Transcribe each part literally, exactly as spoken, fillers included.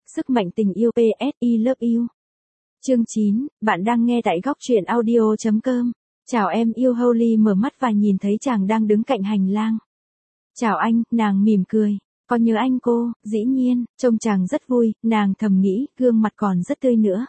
Sức mạnh tình yêu pê ét I love you. Chương chín, bạn đang nghe tại góc truyện audio chấm com. Chào em yêu. Holly mở mắt và nhìn thấy chàng đang đứng cạnh hành lang. Chào anh, nàng mỉm cười. Có nhớ anh cô? Dĩ nhiên, trông chàng rất vui, nàng thầm nghĩ, gương mặt còn rất tươi nữa.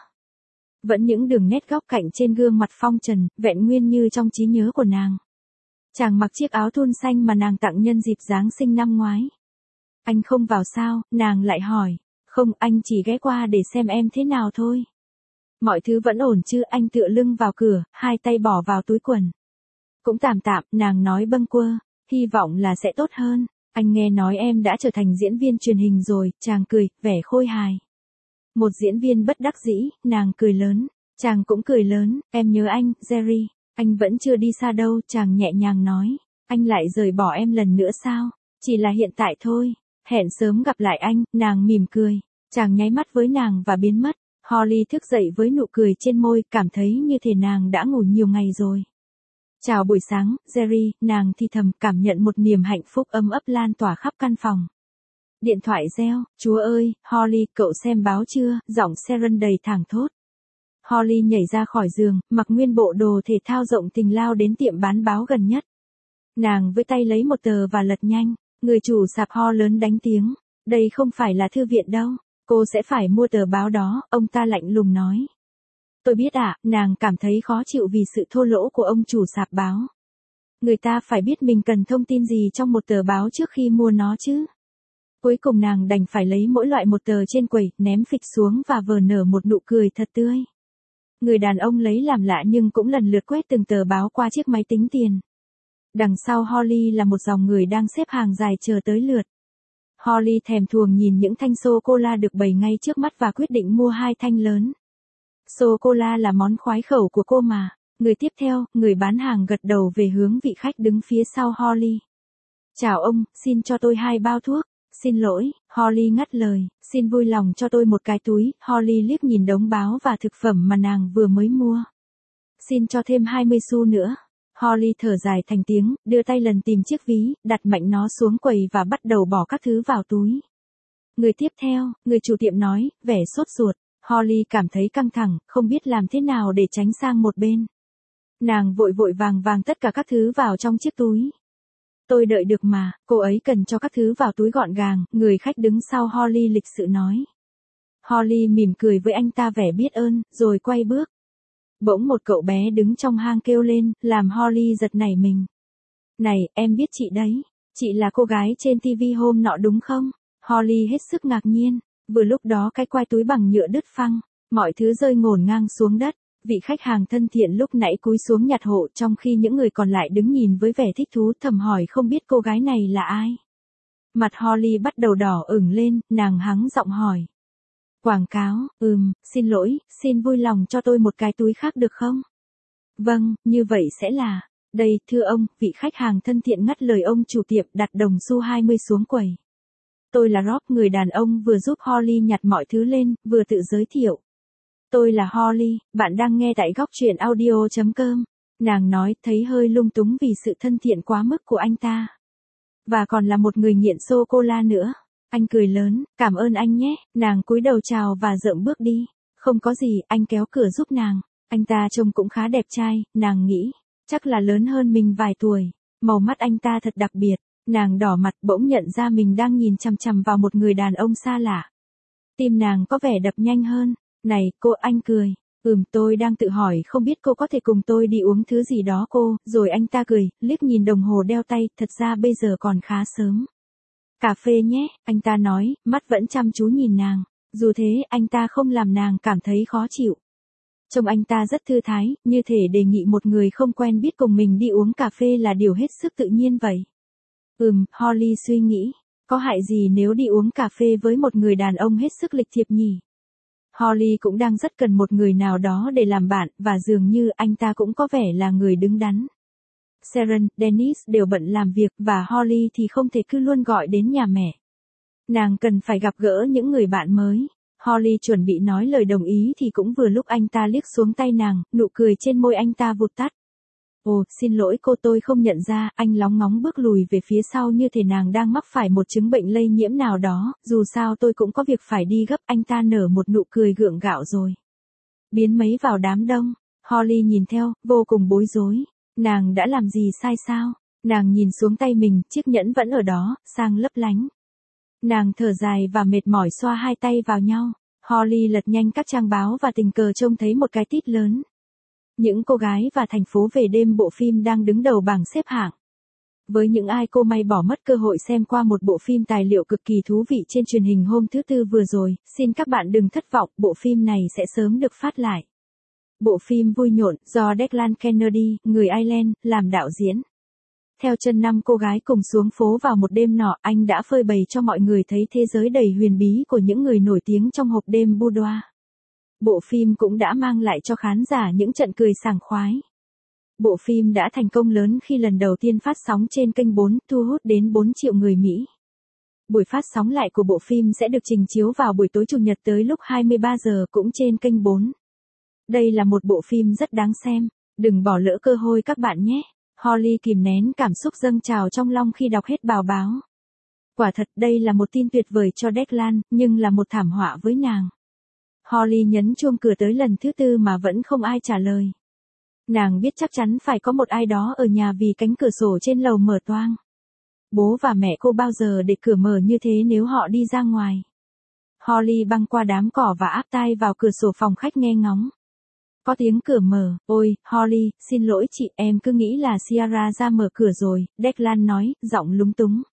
Vẫn những đường nét góc cạnh trên gương mặt phong trần, vẹn nguyên như trong trí nhớ của nàng. Chàng mặc chiếc áo thun xanh mà nàng tặng nhân dịp Giáng sinh năm ngoái. Anh không vào sao? Nàng lại hỏi. Không, anh chỉ ghé qua để xem em thế nào thôi. Mọi thứ vẫn ổn chứ? Anh tựa lưng vào cửa, hai tay bỏ vào túi quần. Cũng tạm tạm, nàng nói bâng quơ, hy vọng là sẽ tốt hơn. Anh nghe nói em đã trở thành diễn viên truyền hình rồi. Chàng cười, vẻ khôi hài. Một diễn viên bất đắc dĩ, nàng cười lớn. Chàng cũng cười lớn, em nhớ anh, Jerry. Anh vẫn chưa đi xa đâu, chàng nhẹ nhàng nói. Anh lại rời bỏ em lần nữa sao? Chỉ là hiện tại thôi. Hẹn sớm gặp lại anh, nàng mỉm cười. Chàng nháy mắt với nàng và biến mất. Holly thức dậy với nụ cười trên môi, cảm thấy như thể nàng đã ngủ nhiều ngày rồi. Chào buổi sáng, Jerry, nàng thì thầm, cảm nhận một niềm hạnh phúc ấm ấp lan tỏa khắp căn phòng. Điện thoại reo, chúa ơi, Holly, cậu xem báo chưa? Giọng Sharon đầy thảng thốt. Holly nhảy ra khỏi giường, mặc nguyên bộ đồ thể thao rộng thùng lao đến tiệm bán báo gần nhất. Nàng với tay lấy một tờ và lật nhanh. Người chủ sạp ho lớn đánh tiếng. Đây không phải là thư viện đâu. Cô sẽ phải mua tờ báo đó, ông ta lạnh lùng nói. Tôi biết ạ, à, nàng cảm thấy khó chịu vì sự thô lỗ của ông chủ sạp báo. Người ta phải biết mình cần thông tin gì trong một tờ báo trước khi mua nó chứ. Cuối cùng nàng đành phải lấy mỗi loại một tờ trên quầy, ném phịch xuống và vờ nở một nụ cười thật tươi. Người đàn ông lấy làm lạ nhưng cũng lần lượt quét từng tờ báo qua chiếc máy tính tiền. Đằng sau Holly là một dòng người đang xếp hàng dài chờ tới lượt. Holly thèm thuồng nhìn những thanh sô-cô-la được bày ngay trước mắt và quyết định mua hai thanh lớn. Sô-cô-la là món khoái khẩu của cô mà. Người tiếp theo, người bán hàng gật đầu về hướng vị khách đứng phía sau Holly. Chào ông, xin cho tôi hai bao thuốc. Xin lỗi, Holly ngắt lời, xin vui lòng cho tôi một cái túi. Holly liếc nhìn đống báo và thực phẩm mà nàng vừa mới mua. Xin cho thêm hai mươi xu nữa. Holly thở dài thành tiếng, đưa tay lần tìm chiếc ví, đặt mạnh nó xuống quầy và bắt đầu bỏ các thứ vào túi. Người tiếp theo, người chủ tiệm nói, vẻ sốt ruột. Holly cảm thấy căng thẳng, không biết làm thế nào để tránh sang một bên. Nàng vội vội vàng vàng tất cả các thứ vào trong chiếc túi. Tôi đợi được mà, cô ấy cần cho các thứ vào túi gọn gàng, người khách đứng sau Holly lịch sự nói. Holly mỉm cười với anh ta vẻ biết ơn, rồi quay bước. Bỗng một cậu bé đứng trong hang kêu lên, làm Holly giật nảy mình. Này, em biết chị đấy. Chị là cô gái trên ti vi hôm nọ đúng không? Holly hết sức ngạc nhiên. Vừa lúc đó cái quai túi bằng nhựa đứt phăng. Mọi thứ rơi ngổn ngang xuống đất. Vị khách hàng thân thiện lúc nãy cúi xuống nhặt hộ trong khi những người còn lại đứng nhìn với vẻ thích thú thầm hỏi không biết cô gái này là ai. Mặt Holly bắt đầu đỏ ửng lên, nàng hắng giọng hỏi. Quảng cáo, ừm, xin lỗi, xin vui lòng cho tôi một cái túi khác được không? Vâng, như vậy sẽ là. Đây, thưa ông, vị khách hàng thân thiện ngắt lời ông chủ tiệm đặt đồng xu hai mươi xuống quầy. Tôi là Rob, người đàn ông vừa giúp Holly nhặt mọi thứ lên, vừa tự giới thiệu. Tôi là Holly, bạn đang nghe tại góc truyện audio chấm com. Nàng nói, thấy hơi lung túng vì sự thân thiện quá mức của anh ta. Và còn là một người nghiện sô-cô-la nữa. Anh cười lớn, cảm ơn anh nhé, nàng cúi đầu chào và dợm bước đi. Không có gì, anh kéo cửa giúp nàng. Anh ta trông cũng khá đẹp trai, nàng nghĩ, chắc là lớn hơn mình vài tuổi. Màu mắt anh ta thật đặc biệt, nàng đỏ mặt bỗng nhận ra mình đang nhìn chằm chằm vào một người đàn ông xa lạ. Tim nàng có vẻ đập nhanh hơn, này, cô, anh cười. Ừm, tôi đang tự hỏi không biết cô có thể cùng tôi đi uống thứ gì đó cô, rồi anh ta cười, liếc nhìn đồng hồ đeo tay, thật ra bây giờ còn khá sớm. Cà phê nhé, anh ta nói, mắt vẫn chăm chú nhìn nàng. Dù thế, anh ta không làm nàng cảm thấy khó chịu. Trông anh ta rất thư thái, như thể đề nghị một người không quen biết cùng mình đi uống cà phê là điều hết sức tự nhiên vậy. Ừm, Holly suy nghĩ, có hại gì nếu đi uống cà phê với một người đàn ông hết sức lịch thiệp nhỉ? Holly cũng đang rất cần một người nào đó để làm bạn, và dường như anh ta cũng có vẻ là người đứng đắn. Sharon, Dennis đều bận làm việc và Holly thì không thể cứ luôn gọi đến nhà mẹ. Nàng cần phải gặp gỡ những người bạn mới. Holly chuẩn bị nói lời đồng ý thì cũng vừa lúc anh ta liếc xuống tay nàng, nụ cười trên môi anh ta vụt tắt. Ồ, xin lỗi cô, tôi không nhận ra. Anh lóng ngóng bước lùi về phía sau như thể nàng đang mắc phải một chứng bệnh lây nhiễm nào đó. Dù sao tôi cũng có việc phải đi gấp. Anh ta nở một nụ cười gượng gạo rồi biến mấy vào đám đông. Holly nhìn theo, vô cùng bối rối. Nàng đã làm gì sai sao? Nàng nhìn xuống tay mình, chiếc nhẫn vẫn ở đó, sang lấp lánh. Nàng thở dài và mệt mỏi xoa hai tay vào nhau. Holly lật nhanh các trang báo và tình cờ trông thấy một cái tít lớn. Những cô gái và thành phố về đêm, bộ phim đang đứng đầu bảng xếp hạng. Với những ai cô may bỏ mất cơ hội xem qua một bộ phim tài liệu cực kỳ thú vị trên truyền hình hôm thứ Tư vừa rồi, xin các bạn đừng thất vọng, bộ phim này sẽ sớm được phát lại. Bộ phim vui nhộn, do Declan Kennedy, người Ireland, làm đạo diễn. Theo chân năm cô gái cùng xuống phố vào một đêm nọ, anh đã phơi bày cho mọi người thấy thế giới đầy huyền bí của những người nổi tiếng trong hộp đêm boudoir. Bộ phim cũng đã mang lại cho khán giả những trận cười sảng khoái. Bộ phim đã thành công lớn khi lần đầu tiên phát sóng trên kênh bốn, thu hút đến bốn triệu người Mỹ. Buổi phát sóng lại của bộ phim sẽ được trình chiếu vào buổi tối Chủ nhật tới lúc hai mươi ba giờ cũng trên kênh bốn. Đây là một bộ phim rất đáng xem, đừng bỏ lỡ cơ hội các bạn nhé. Holly kìm nén cảm xúc dâng trào trong lòng khi đọc hết báo báo. Quả thật đây là một tin tuyệt vời cho Declan, nhưng là một thảm họa với nàng. Holly nhấn chuông cửa tới lần thứ tư mà vẫn không ai trả lời. Nàng biết chắc chắn phải có một ai đó ở nhà vì cánh cửa sổ trên lầu mở toang. Bố và mẹ cô bao giờ để cửa mở như thế nếu họ đi ra ngoài. Holly băng qua đám cỏ và áp tai vào cửa sổ phòng khách nghe ngóng. Có tiếng cửa mở. Ôi, Holly, xin lỗi chị, em cứ nghĩ là Ciara ra mở cửa rồi, Declan nói, giọng lúng túng.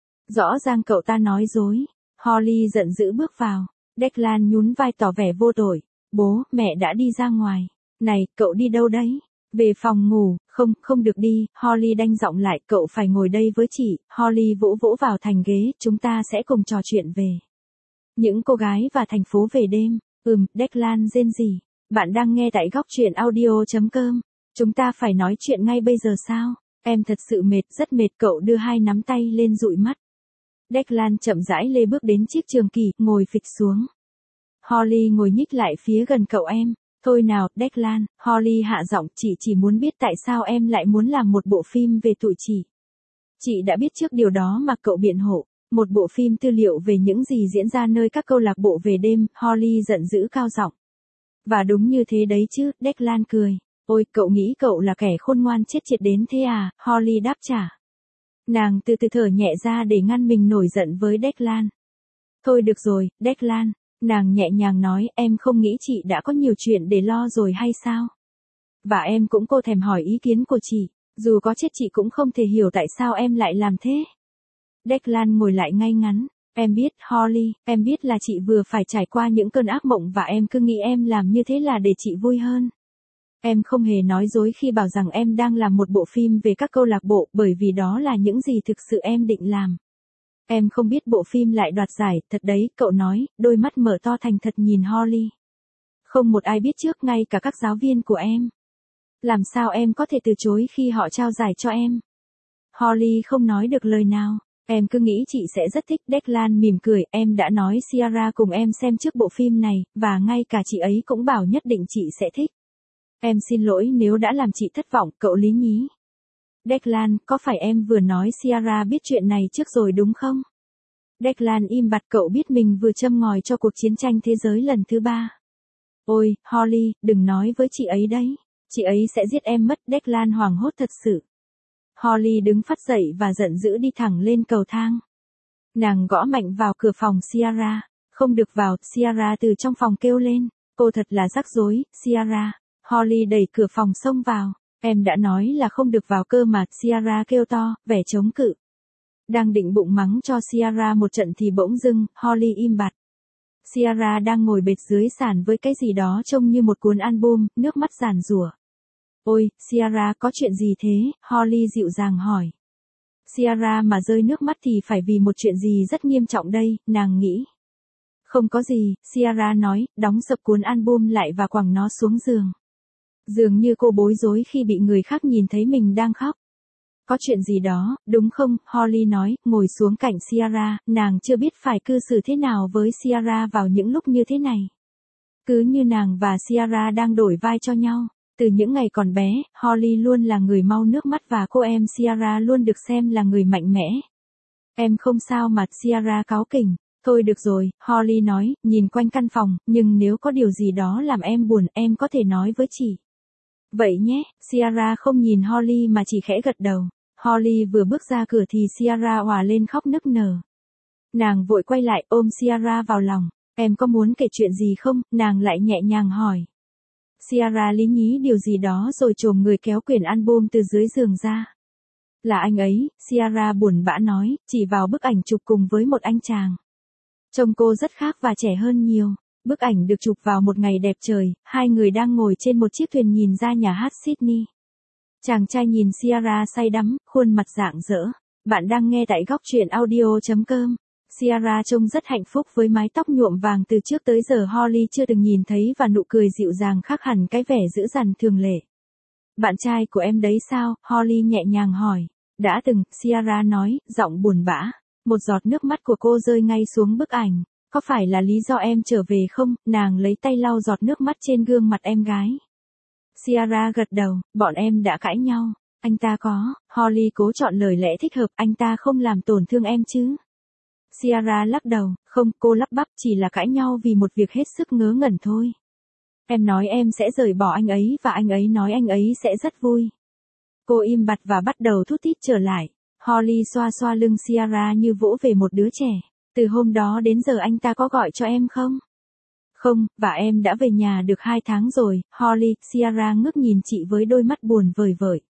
Rõ ràng cậu ta nói dối. Holly giận dữ bước vào. Declan nhún vai tỏ vẻ vô tội. Bố, mẹ đã đi ra ngoài. Này, cậu đi đâu đấy? Về phòng ngủ. Không, không được đi. Holly đanh giọng lại, cậu phải ngồi đây với chị. Holly vỗ vỗ vào thành ghế, chúng ta sẽ cùng trò chuyện về những cô gái và thành phố về đêm. Ừm, Declan rên rỉ. Bạn đang nghe tại góc truyện audio chấm com. Chúng ta phải nói chuyện ngay bây giờ sao? Em thật sự mệt, rất mệt. Cậu đưa hai nắm tay lên dụi mắt. Declan chậm rãi lê bước đến chiếc trường kỷ, ngồi phịch xuống. Holly ngồi nhích lại phía gần cậu em. Thôi nào, Declan, Holly hạ giọng, chị chỉ muốn biết tại sao em lại muốn làm một bộ phim về tụi chị. Chị đã biết trước điều đó mà, cậu biện hộ. Một bộ phim tư liệu về những gì diễn ra nơi các câu lạc bộ về đêm, Holly giận dữ cao giọng. Và đúng như thế đấy chứ, Declan cười. Ôi, cậu nghĩ cậu là kẻ khôn ngoan chết triệt đến thế à, Holly đáp trả. Nàng từ từ thở nhẹ ra để ngăn mình nổi giận với Declan. Thôi được rồi, Declan, nàng nhẹ nhàng nói, em không nghĩ chị đã có nhiều chuyện để lo rồi hay sao? Và em cũng cô thèm hỏi ý kiến của chị, dù có chết chị cũng không thể hiểu tại sao em lại làm thế. Declan ngồi lại ngay ngắn. Em biết, Holly, em biết là chị vừa phải trải qua những cơn ác mộng và em cứ nghĩ em làm như thế là để chị vui hơn. Em không hề nói dối khi bảo rằng em đang làm một bộ phim về các câu lạc bộ, bởi vì đó là những gì thực sự em định làm. Em không biết bộ phim lại đoạt giải, thật đấy, cậu nói, đôi mắt mở to thành thật nhìn Holly. Không một ai biết trước, ngay cả các giáo viên của em. Làm sao em có thể từ chối khi họ trao giải cho em? Holly không nói được lời nào. Em cứ nghĩ chị sẽ rất thích. Declan mỉm cười, em đã nói Ciara cùng em xem trước bộ phim này, và ngay cả chị ấy cũng bảo nhất định chị sẽ thích. Em xin lỗi nếu đã làm chị thất vọng, cậu lý nhí. Declan, có phải em vừa nói Ciara biết chuyện này trước rồi đúng không? Declan im bặt, cậu biết mình vừa châm ngòi cho cuộc chiến tranh thế giới lần thứ ba. Ôi, Holly, đừng nói với chị ấy đấy. Chị ấy sẽ giết em mất. Declan hoảng hốt thật sự. Holly đứng phắt dậy và giận dữ đi thẳng lên cầu thang. Nàng gõ mạnh vào cửa phòng Ciara. Không được vào, Ciara từ trong phòng kêu lên. Cô thật là rắc rối, Ciara. Holly đẩy cửa phòng xông vào. Em đã nói là không được vào cơ mà, Ciara kêu to, vẻ chống cự. Đang định bụng mắng cho Ciara một trận thì bỗng dưng, Holly im bặt. Ciara đang ngồi bệt dưới sàn với cái gì đó trông như một cuốn album, nước mắt giàn giụa. Ôi, Ciara, có chuyện gì thế? Holly dịu dàng hỏi. Ciara mà rơi nước mắt thì phải vì một chuyện gì rất nghiêm trọng đây, nàng nghĩ. Không có gì, Ciara nói, đóng sập cuốn album lại và quẳng nó xuống giường. Dường như cô bối rối khi bị người khác nhìn thấy mình đang khóc. Có chuyện gì đó, đúng không? Holly nói, ngồi xuống cạnh Ciara, nàng chưa biết phải cư xử thế nào với Ciara vào những lúc như thế này. Cứ như nàng và Ciara đang đổi vai cho nhau. Từ những ngày còn bé, Holly luôn là người mau nước mắt và cô em Ciara luôn được xem là người mạnh mẽ. Em không sao mà, Ciara cáu kỉnh. Thôi được rồi, Holly nói, nhìn quanh căn phòng, nhưng nếu có điều gì đó làm em buồn, em có thể nói với chị. Vậy nhé, Ciara không nhìn Holly mà chỉ khẽ gật đầu. Holly vừa bước ra cửa thì Ciara òa lên khóc nức nở. Nàng vội quay lại ôm Ciara vào lòng. Em có muốn kể chuyện gì không? Nàng lại nhẹ nhàng hỏi. Ciara lý nhí điều gì đó rồi chồm người kéo quyển album từ dưới giường ra. Là anh ấy, Ciara buồn bã nói, chỉ vào bức ảnh chụp cùng với một anh chàng. Trông cô rất khác và trẻ hơn nhiều. Bức ảnh được chụp vào một ngày đẹp trời, hai người đang ngồi trên một chiếc thuyền nhìn ra nhà hát Sydney. Chàng trai nhìn Ciara say đắm, khuôn mặt rạng rỡ. Bạn đang nghe tại góc truyện audio chấm com. Ciara trông rất hạnh phúc với mái tóc nhuộm vàng từ trước tới giờ Holly chưa từng nhìn thấy và nụ cười dịu dàng khác hẳn cái vẻ dữ dằn thường lệ. Bạn trai của em đấy sao? Holly nhẹ nhàng hỏi. Đã từng, Ciara nói, giọng buồn bã. Một giọt nước mắt của cô rơi ngay xuống bức ảnh. Có phải là lý do em trở về không? Nàng lấy tay lau giọt nước mắt trên gương mặt em gái. Ciara gật đầu, bọn em đã cãi nhau. Anh ta có, Holly cố chọn lời lẽ thích hợp, anh ta không làm tổn thương em chứ? Ciara lắc đầu, không, cô lắp bắp, chỉ là cãi nhau vì một việc hết sức ngớ ngẩn thôi. Em nói em sẽ rời bỏ anh ấy và anh ấy nói anh ấy sẽ rất vui. Cô im bặt và bắt đầu thút thít trở lại. Holly xoa xoa lưng Ciara như vỗ về một đứa trẻ. Từ hôm đó đến giờ anh ta có gọi cho em không? Không, và em đã về nhà được hai tháng rồi, Holly. Ciara ngước nhìn chị với đôi mắt buồn vời vợi.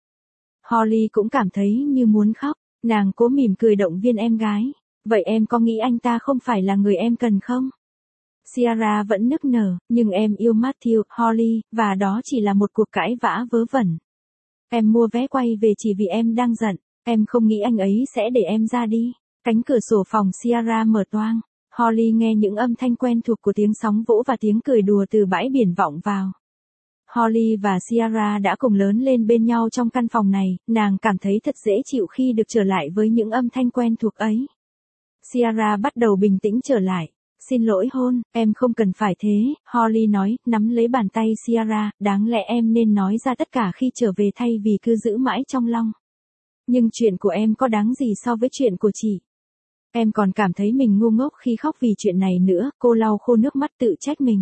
Holly cũng cảm thấy như muốn khóc, nàng cố mỉm cười động viên em gái. Vậy em có nghĩ anh ta không phải là người em cần không? Ciara vẫn nức nở, nhưng em yêu Matthew, Holly, và đó chỉ là một cuộc cãi vã vớ vẩn. Em mua vé quay về chỉ vì em đang giận, em không nghĩ anh ấy sẽ để em ra đi. Cánh cửa sổ phòng Ciara mở toang. Holly nghe những âm thanh quen thuộc của tiếng sóng vỗ và tiếng cười đùa từ bãi biển vọng vào. Holly và Ciara đã cùng lớn lên bên nhau trong căn phòng này, nàng cảm thấy thật dễ chịu khi được trở lại với những âm thanh quen thuộc ấy. Ciara bắt đầu bình tĩnh trở lại. Xin lỗi hôn, em không cần phải thế, Holly nói, nắm lấy bàn tay Ciara, đáng lẽ em nên nói ra tất cả khi trở về thay vì cứ giữ mãi trong lòng. Nhưng chuyện của em có đáng gì so với chuyện của chị? Em còn cảm thấy mình ngu ngốc khi khóc vì chuyện này nữa, cô lau khô nước mắt tự trách mình.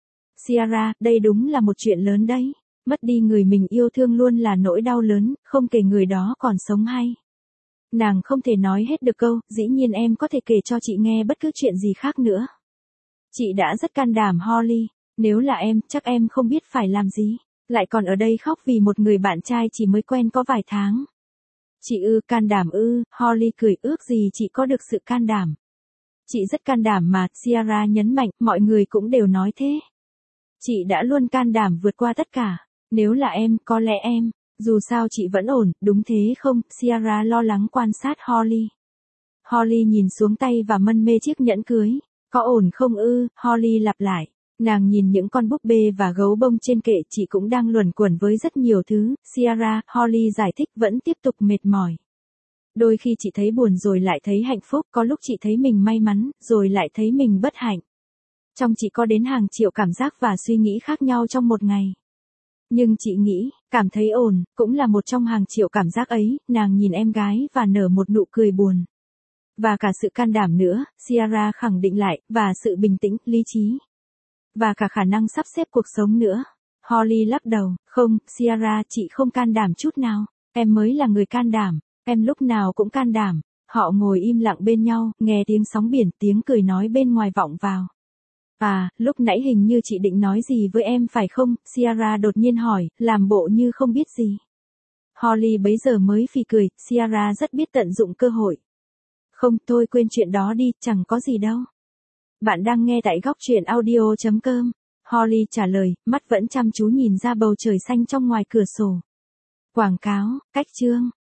Ciara, đây đúng là một chuyện lớn đấy. Mất đi người mình yêu thương luôn là nỗi đau lớn, không kể người đó còn sống hay. Nàng không thể nói hết được câu, dĩ nhiên em có thể kể cho chị nghe bất cứ chuyện gì khác nữa. Chị đã rất can đảm Holly, nếu là em, chắc em không biết phải làm gì. Lại còn ở đây khóc vì một người bạn trai chỉ mới quen có vài tháng. Chị ư, can đảm ư, Holly cười, ước gì chị có được sự can đảm. Chị rất can đảm mà, Ciara nhấn mạnh, mọi người cũng đều nói thế. Chị đã luôn can đảm vượt qua tất cả, nếu là em, có lẽ em, dù sao chị vẫn ổn, đúng thế không? Ciara lo lắng quan sát Holly. Holly nhìn xuống tay và mân mê chiếc nhẫn cưới. Có ổn không ư? Holly lặp lại. Nàng nhìn những con búp bê và gấu bông trên kệ, chị cũng đang luẩn quẩn với rất nhiều thứ. Ciara, Holly giải thích, vẫn tiếp tục mệt mỏi. Đôi khi chị thấy buồn rồi lại thấy hạnh phúc, có lúc chị thấy mình may mắn, rồi lại thấy mình bất hạnh. Trong chị có đến hàng triệu cảm giác và suy nghĩ khác nhau trong một ngày. Nhưng chị nghĩ, cảm thấy ổn, cũng là một trong hàng triệu cảm giác ấy. Nàng nhìn em gái và nở một nụ cười buồn. Và cả sự can đảm nữa, Ciara khẳng định lại, và sự bình tĩnh, lý trí. Và cả khả năng sắp xếp cuộc sống nữa. Holly lắc đầu, không, Ciara, chị không can đảm chút nào. Em mới là người can đảm, em lúc nào cũng can đảm. Họ ngồi im lặng bên nhau, nghe tiếng sóng biển, tiếng cười nói bên ngoài vọng vào. À, lúc nãy hình như chị định nói gì với em phải không? Ciara đột nhiên hỏi, làm bộ như không biết gì. Holly bấy giờ mới phì cười, Ciara rất biết tận dụng cơ hội. Không, thôi quên chuyện đó đi, chẳng có gì đâu. Bạn đang nghe tại góc truyện audio chấm com. Holly trả lời, mắt vẫn chăm chú nhìn ra bầu trời xanh trong ngoài cửa sổ. Quảng cáo, cách chương.